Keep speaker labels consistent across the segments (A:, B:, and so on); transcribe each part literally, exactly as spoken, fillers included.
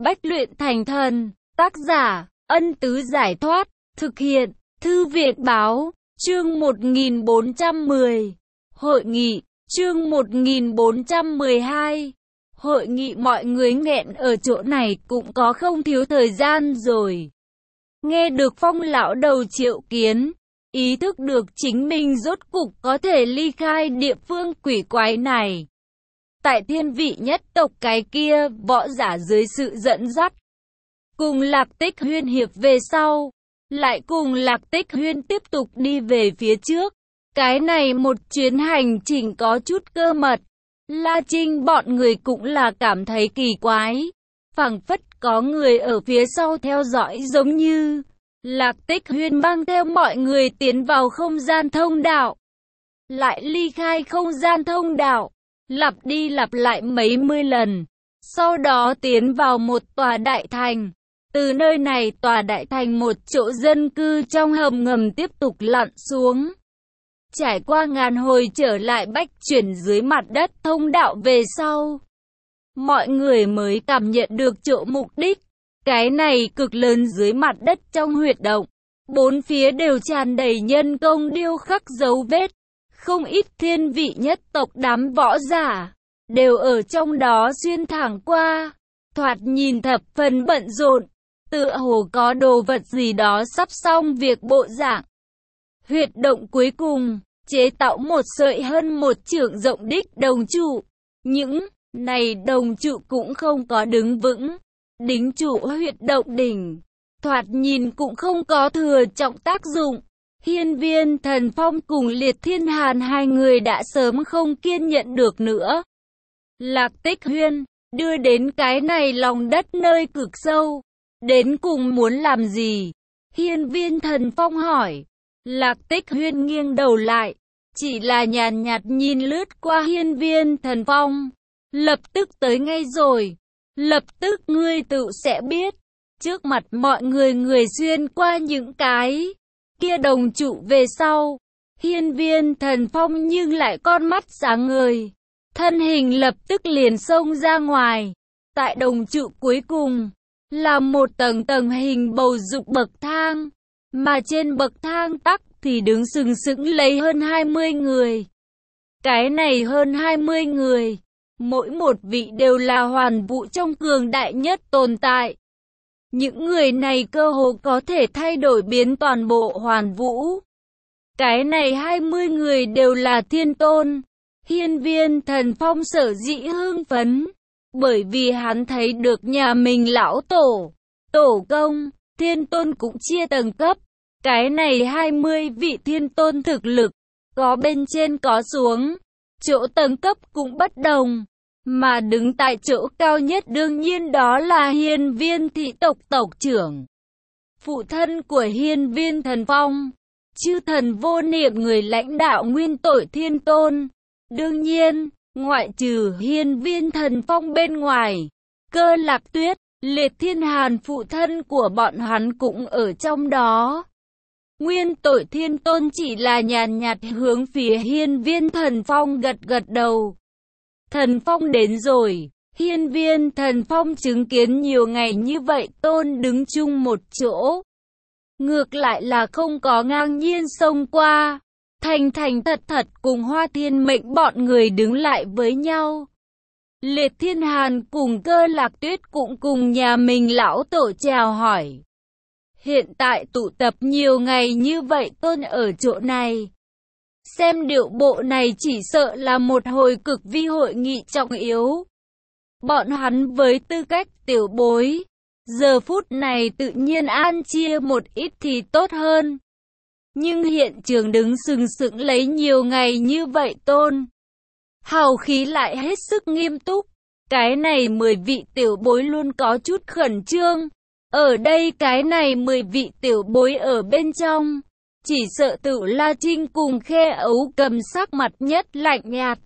A: Bách luyện thành thần. Tác giả, Ân Tứ Giải Thoát. Thực hiện, Thư Viện Báo. Chương một nghìn bốn trăm mười. Hội nghị. Chương một nghìn bốn trăm mười hai. Hội nghị. Mọi người nghẹn ở chỗ này cũng có không thiếu thời gian rồi. Nghe được Phong lão đầu triệu kiến, ý thức được chính mình rốt cục có thể ly khai địa phương quỷ quái này. Tại thiên vị nhất tộc cái kia, võ giả dưới sự dẫn dắt, cùng Lạc Tích Huyên hiệp về sau, lại cùng Lạc Tích Huyên tiếp tục đi về phía trước. Cái này một chuyến hành trình có chút cơ mật. La Trinh bọn người cũng là cảm thấy kỳ quái, phảng phất có người ở phía sau theo dõi giống như. Lạc Tích Huyên mang theo mọi người tiến vào không gian thông đạo, lại ly khai không gian thông đạo, lặp đi lặp lại mấy mươi lần, sau đó tiến vào một tòa đại thành. Từ nơi này tòa đại thành một chỗ dân cư trong hầm ngầm tiếp tục lặn xuống. Trải qua ngàn hồi trở lại bách chuyển dưới mặt đất thông đạo về sau, mọi người mới cảm nhận được chỗ mục đích. Cái này cực lớn dưới mặt đất trong huyệt động, bốn phía đều tràn đầy nhân công điêu khắc dấu vết. Không ít thiên vị nhất tộc đám võ giả đều ở trong đó xuyên thẳng qua, thoạt nhìn thập phần bận rộn, tựa hồ có đồ vật gì đó sắp xong việc bộ dạng. Huyệt động cuối cùng chế tạo một sợi hơn một trượng rộng đích đồng trụ. Những này đồng trụ cũng không có đứng vững, đính trụ huyệt động đỉnh, thoạt nhìn cũng không có thừa trọng tác dụng. Hiên Viên Thần Phong cùng Liệt Thiên Hàn hai người đã sớm không kiên nhẫn được nữa. Lạc Tích Huyên đưa đến cái này lòng đất nơi cực sâu, đến cùng muốn làm gì? Hiên Viên Thần Phong hỏi. Lạc Tích Huyên nghiêng đầu lại, chỉ là nhàn nhạt nhìn lướt qua Hiên Viên Thần Phong. Lập tức tới ngay rồi, lập tức ngươi tự sẽ biết. Trước mặt mọi người người xuyên qua những cái kia đồng trụ về sau, Hiên Viên Thần Phong nhưng lại con mắt sáng ngời, thân hình lập tức liền xông ra ngoài. Tại đồng trụ cuối cùng là một tầng tầng hình bầu dục bậc thang, mà trên bậc thang tắc thì đứng sừng sững lấy hơn hai mươi người. Cái này hơn hai mươi người, mỗi một vị đều là hoàn vũ trong cường đại nhất tồn tại. Những người này cơ hồ có thể thay đổi biến toàn bộ hoàn vũ. Cái này hai mươi người đều là thiên tôn. Hiên Viên Thần Phong sở dĩ hưng phấn, bởi vì hắn thấy được nhà mình lão tổ, tổ công, thiên tôn cũng chia tầng cấp. Cái này hai mươi vị thiên tôn thực lực, có bên trên có xuống, chỗ tầng cấp cũng bất đồng. Mà đứng tại chỗ cao nhất đương nhiên đó là Hiên Viên thị tộc tộc trưởng, phụ thân của Hiên Viên Thần Phong, chư thần vô niệm người lãnh đạo nguyên tội thiên tôn. Đương nhiên, ngoại trừ Hiên Viên Thần Phong bên ngoài, Cơ Lạc Tuyết, Liệt Thiên Hàn phụ thân của bọn hắn cũng ở trong đó. Nguyên tội thiên tôn chỉ là nhàn nhạt hướng phía Hiên Viên Thần Phong gật gật đầu. Thần Phong đến rồi. Hiên Viên Thần Phong chứng kiến nhiều ngày như vậy tôn đứng chung một chỗ, ngược lại là không có ngang nhiên xông qua, thành thành thật thật cùng Hoa Thiên Mệnh bọn người đứng lại với nhau. Liệt Thiên Hàn cùng Cơ Lạc Tuyết cũng cùng nhà mình lão tổ chào hỏi. Hiện tại tụ tập nhiều ngày như vậy tôn ở chỗ này, xem điệu bộ này chỉ sợ là một hồi cực vi hội nghị trọng yếu. Bọn hắn với tư cách tiểu bối, giờ phút này tự nhiên an chia một ít thì tốt hơn. Nhưng hiện trường đứng sừng sững lấy nhiều ngày như vậy tôn, hào khí lại hết sức nghiêm túc. Cái này mười vị tiểu bối luôn có chút khẩn trương. Ở đây cái này mười vị tiểu bối ở bên trong, chỉ sợ tự La Trinh cùng Khe Ấu Cầm sắc mặt nhất lạnh nhạt.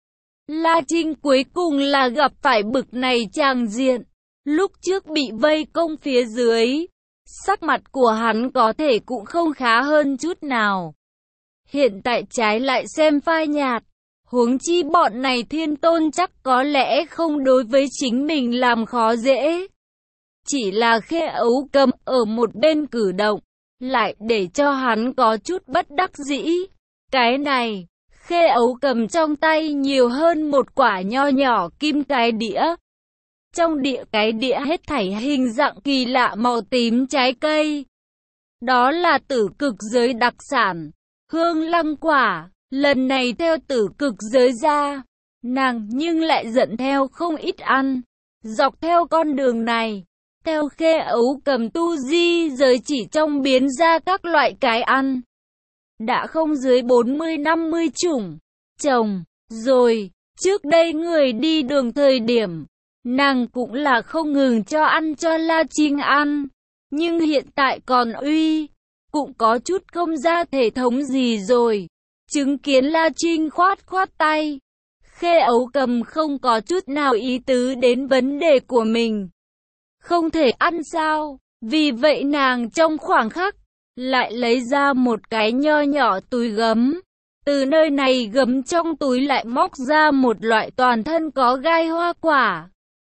A: La Trinh cuối cùng là gặp phải bực này tràng diện. Lúc trước bị vây công phía dưới, sắc mặt của hắn có thể cũng không khá hơn chút nào. Hiện tại trái lại xem phai nhạt. Huống chi bọn này thiên tôn chắc có lẽ không đối với chính mình làm khó dễ. Chỉ là Khê Ấu Cầm ở một bên cử động, lại để cho hắn có chút bất đắc dĩ. Cái này, Khê Ấu Cầm trong tay nhiều hơn một quả nho nhỏ kim cái đĩa. Trong đĩa cái đĩa hết thảy hình dạng kỳ lạ màu tím trái cây. Đó là tử cực giới đặc sản, hương lăng quả. Lần này theo tử cực giới ra, nàng nhưng lại dẫn theo không ít ăn. Dọc theo con đường này, theo Khê Ấu Cầm tu di giới chỉ trong biến ra các loại cái ăn. Đã không dưới bốn mươi năm mươi chủng trồng rồi. Trước đây người đi đường thời điểm, nàng cũng là không ngừng cho ăn cho La Trinh ăn. Nhưng hiện tại còn uy, cũng có chút không ra thể thống gì rồi. Chứng kiến La Trinh khoát khoát tay, Khê Ấu Cầm không có chút nào ý tứ đến vấn đề của mình. Không thể ăn sao? Vì vậy nàng trong khoảng khắc, lại lấy ra một cái nho nhỏ túi gấm. Từ nơi này gấm trong túi lại móc ra một loại toàn thân có gai hoa quả.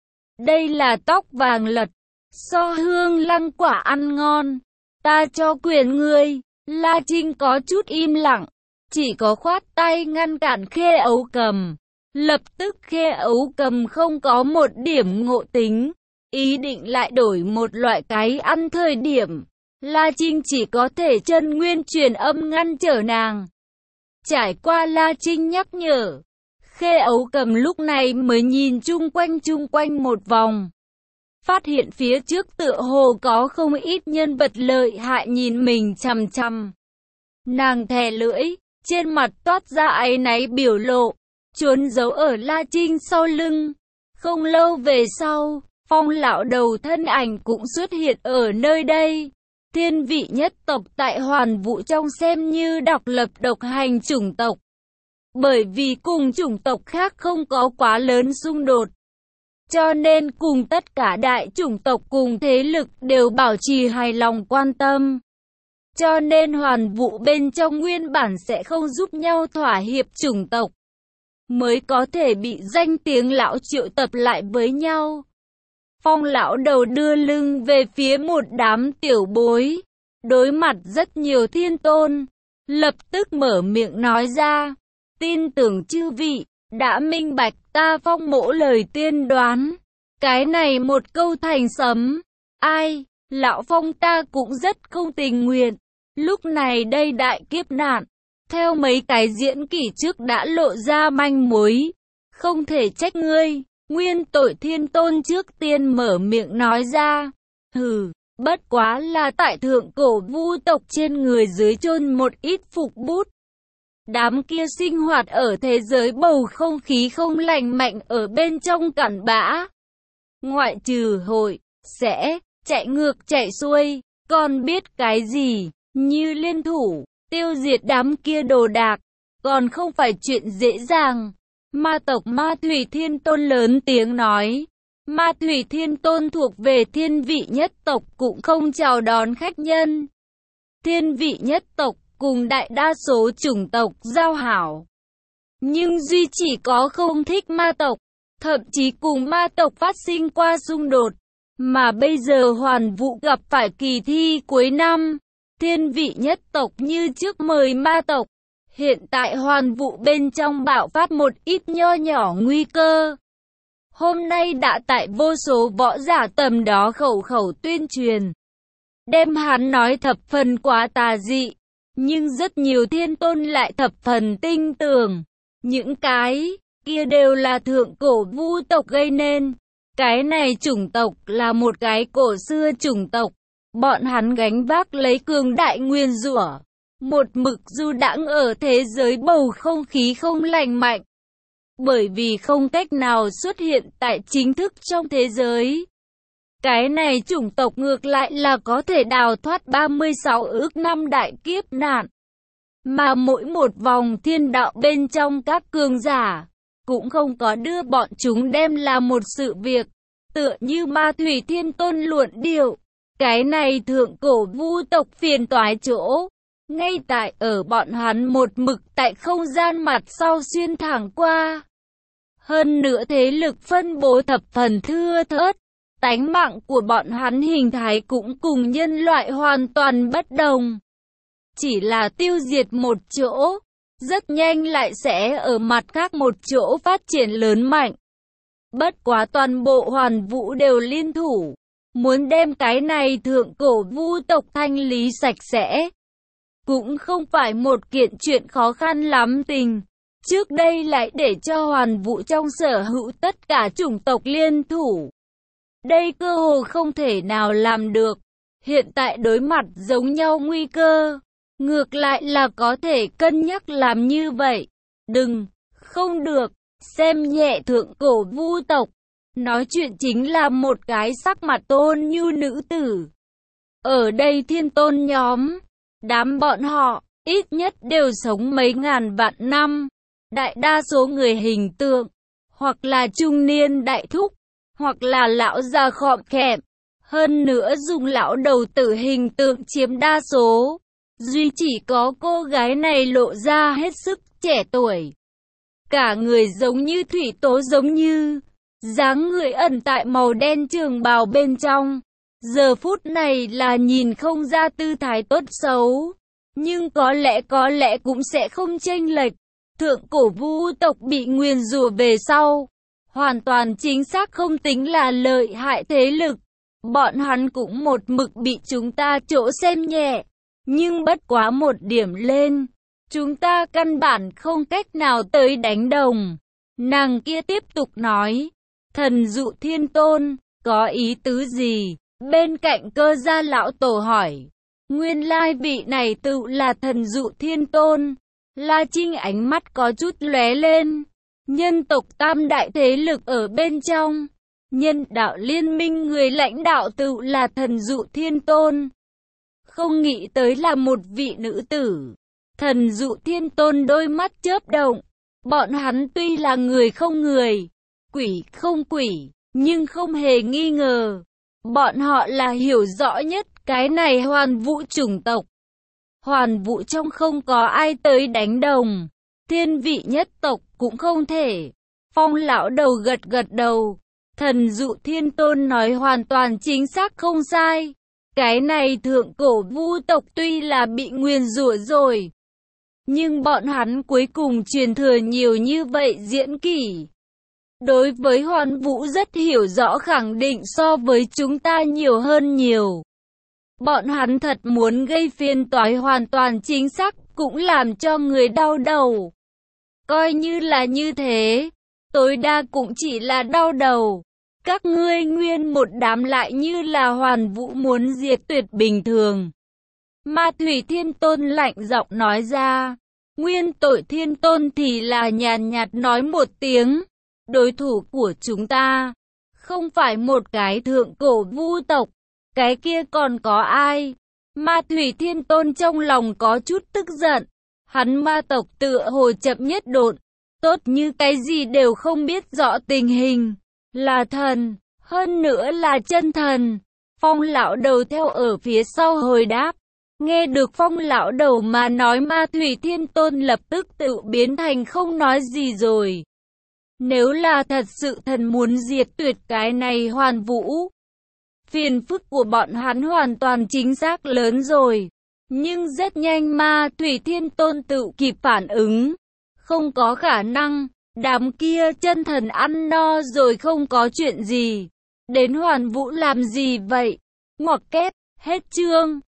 A: Đây là tóc vàng lật, so hương lăng quả ăn ngon. Ta cho quyền ngươi. La Trinh có chút im lặng, chỉ có khoát tay ngăn cản Khê Ấu Cầm. Lập tức Khê Ấu Cầm không có một điểm ngộ tính, ý định lại đổi một loại cái ăn thời điểm. La Trinh chỉ có thể chân nguyên truyền âm ngăn trở nàng. Trải qua La Trinh nhắc nhở, Khê Ấu Cầm lúc này mới nhìn chung quanh chung quanh một vòng. Phát hiện phía trước tựa hồ có không ít nhân vật lợi hại nhìn mình chằm chằm. Nàng thè lưỡi, trên mặt toát ra áy náy biểu lộ, trốn giấu ở La Trinh sau lưng. Không lâu về sau, Phong lão đầu thân ảnh cũng xuất hiện ở nơi đây. Thiên vị nhất tộc tại Hoàn Vũ trong xem như độc lập độc hành chủng tộc. Bởi vì cùng chủng tộc khác không có quá lớn xung đột, cho nên cùng tất cả đại chủng tộc cùng thế lực đều bảo trì hài lòng quan tâm. Cho nên Hoàn Vũ bên trong nguyên bản sẽ không giúp nhau thỏa hiệp chủng tộc, mới có thể bị danh tiếng lão triệu tập lại với nhau. Phong lão đầu đưa lưng về phía một đám tiểu bối, đối mặt rất nhiều thiên tôn, lập tức mở miệng nói ra, tin tưởng chư vị đã minh bạch ta Phong mỗ lời tiên đoán. Cái này một câu thành sấm, ai, lão Phong ta cũng rất không tình nguyện. Lúc này đây đại kiếp nạn, theo mấy cái diễn kỷ trước đã lộ ra manh mối, không thể trách ngươi. Nguyên tội thiên tôn trước tiên mở miệng nói ra, hừ, bất quá là tại thượng cổ vu tộc trên người dưới chôn một ít phục bút. Đám kia sinh hoạt ở thế giới bầu không khí không lành mạnh ở bên trong cặn bã. Ngoại trừ hội, sẽ, chạy ngược chạy xuôi, còn biết cái gì, như liên thủ, tiêu diệt đám kia đồ đạc, còn không phải chuyện dễ dàng. Ma tộc Ma Thủy Thiên Tôn lớn tiếng nói. Ma Thủy Thiên Tôn thuộc về thiên vị nhất tộc cũng không chào đón khách nhân. Thiên vị nhất tộc cùng đại đa số chủng tộc giao hảo, nhưng duy chỉ có không thích ma tộc, thậm chí cùng ma tộc phát sinh qua xung đột. Mà bây giờ Hoàn Vũ gặp phải kỳ thi cuối năm, thiên vị nhất tộc như trước mời ma tộc. Hiện tại Hoàn Vũ bên trong bạo phát một ít nho nhỏ nguy cơ. Hôm nay đã tại vô số võ giả tầm đó khẩu khẩu tuyên truyền, đem hắn nói thập phần quá tà dị, nhưng rất nhiều thiên tôn lại thập phần tinh tưởng. Những cái kia đều là thượng cổ vu tộc gây nên. Cái này chủng tộc là một cái cổ xưa chủng tộc. Bọn hắn gánh vác lấy cường đại nguyên rủa, một mực du đãng ở thế giới bầu không khí không lành mạnh. Bởi vì không cách nào xuất hiện tại chính thức trong thế giới, cái này chủng tộc ngược lại là có thể đào thoát ba mươi sáu ước năm đại kiếp nạn. Mà mỗi một vòng thiên đạo bên trong các cường giả, cũng không có đưa bọn chúng đem là một sự việc, tựa như Ma Thủy Thiên Tôn luận điệu. Cái này thượng cổ vu tộc phiền toái chỗ, ngay tại ở bọn hắn một mực tại không gian mặt sau xuyên thẳng qua. Hơn nữa thế lực phân bố thập phần thưa thớt, Tánh mạng của bọn hắn hình thái cũng cùng nhân loại hoàn toàn bất đồng. Chỉ là tiêu diệt một chỗ, rất nhanh lại sẽ ở mặt khác một chỗ phát triển lớn mạnh. Bất quá toàn bộ Hoàn Vũ đều liên thủ, muốn đem cái này thượng cổ vu tộc thanh lý sạch sẽ. Cũng không phải một kiện chuyện khó khăn lắm tình. Trước đây lại để cho Hoàn Vũ trong sở hữu tất cả chủng tộc liên thủ. Đây cơ hồ không thể nào làm được. Hiện tại đối mặt giống nhau nguy cơ, ngược lại là có thể cân nhắc làm như vậy. Đừng, không được, xem nhẹ thượng cổ vu tộc. Nói chuyện chính là một cái sắc mặt tôn nhu nữ tử. Ở đây thiên tôn nhóm, đám bọn họ, ít nhất đều sống mấy ngàn vạn năm. Đại đa số người hình tượng, hoặc là trung niên đại thúc, hoặc là lão già khọm khẹm. Hơn nữa dùng lão đầu tử hình tượng chiếm đa số. Duy chỉ có cô gái này lộ ra hết sức trẻ tuổi. Cả người giống như thủy tố giống như, dáng người ẩn tại màu đen trường bào bên trong. Giờ phút này là nhìn không ra tư thái tốt xấu. Nhưng có lẽ có lẽ cũng sẽ không chênh lệch. Thượng cổ vu tộc bị nguyền rủa về sau. Hoàn toàn chính xác không tính là lợi hại thế lực. Bọn hắn cũng một mực bị chúng ta chỗ xem nhẹ. Nhưng bất quá một điểm lên, chúng ta căn bản không cách nào tới đánh đồng. Nàng kia tiếp tục nói, thần dụ thiên tôn, có ý tứ gì? Bên cạnh Cơ Gia lão tổ hỏi, nguyên lai vị này tự là thần dụ thiên tôn. La Trinh ánh mắt có chút lóe lên, nhân tộc tam đại thế lực ở bên trong. Nhân đạo liên minh người lãnh đạo tự là thần dụ thiên tôn. Không nghĩ tới là một vị nữ tử. Thần dụ thiên tôn đôi mắt chớp động. Bọn hắn tuy là người không người, quỷ không quỷ, nhưng không hề nghi ngờ. Bọn họ là hiểu rõ nhất cái này Hoàn Vũ chủng tộc. Hoàn Vũ trong không có ai tới đánh đồng. Thiên vị nhất tộc cũng không thể. Phong lão đầu gật gật đầu. Thần dụ thiên tôn nói hoàn toàn chính xác không sai. Cái này thượng cổ vu tộc tuy là bị nguyền rủa rồi, nhưng bọn hắn cuối cùng truyền thừa nhiều như vậy diễn kỷ. Đối với Hoàn Vũ rất hiểu rõ, khẳng định so với chúng ta nhiều hơn nhiều. Bọn hắn thật muốn gây phiền toái hoàn toàn chính xác, cũng làm cho người đau đầu. Coi như là như thế, tối đa cũng chỉ là đau đầu. Các ngươi nguyên một đám lại như là Hoàn Vũ muốn diệt tuyệt bình thường. Ma Thủy Thiên Tôn lạnh giọng nói ra. Nguyên Tội Thiên Tôn thì là nhàn nhạt nói một tiếng. Đối thủ của chúng ta không phải một cái thượng cổ vu tộc. Cái kia còn có ai? Ma Thủy Thiên Tôn trong lòng có chút tức giận. Hắn ma tộc tựa hồ chậm nhất độn. Tốt như cái gì đều không biết rõ tình hình. Là thần, hơn nữa là chân thần. Phong lão đầu theo ở phía sau hồi đáp. Nghe được Phong lão đầu mà nói, Ma Thủy Thiên Tôn lập tức tự biến thành không nói gì rồi. Nếu là thật sự thần muốn diệt tuyệt cái này Hoàn Vũ, phiền phức của bọn hắn hoàn toàn chính xác lớn rồi. Nhưng rất nhanh Ma Thủy Thiên Tôn tự kịp phản ứng. Không có khả năng. Đám kia chân thần ăn no rồi không có chuyện gì. Đến Hoàn Vũ làm gì vậy? Ngoặc kép, hết chương.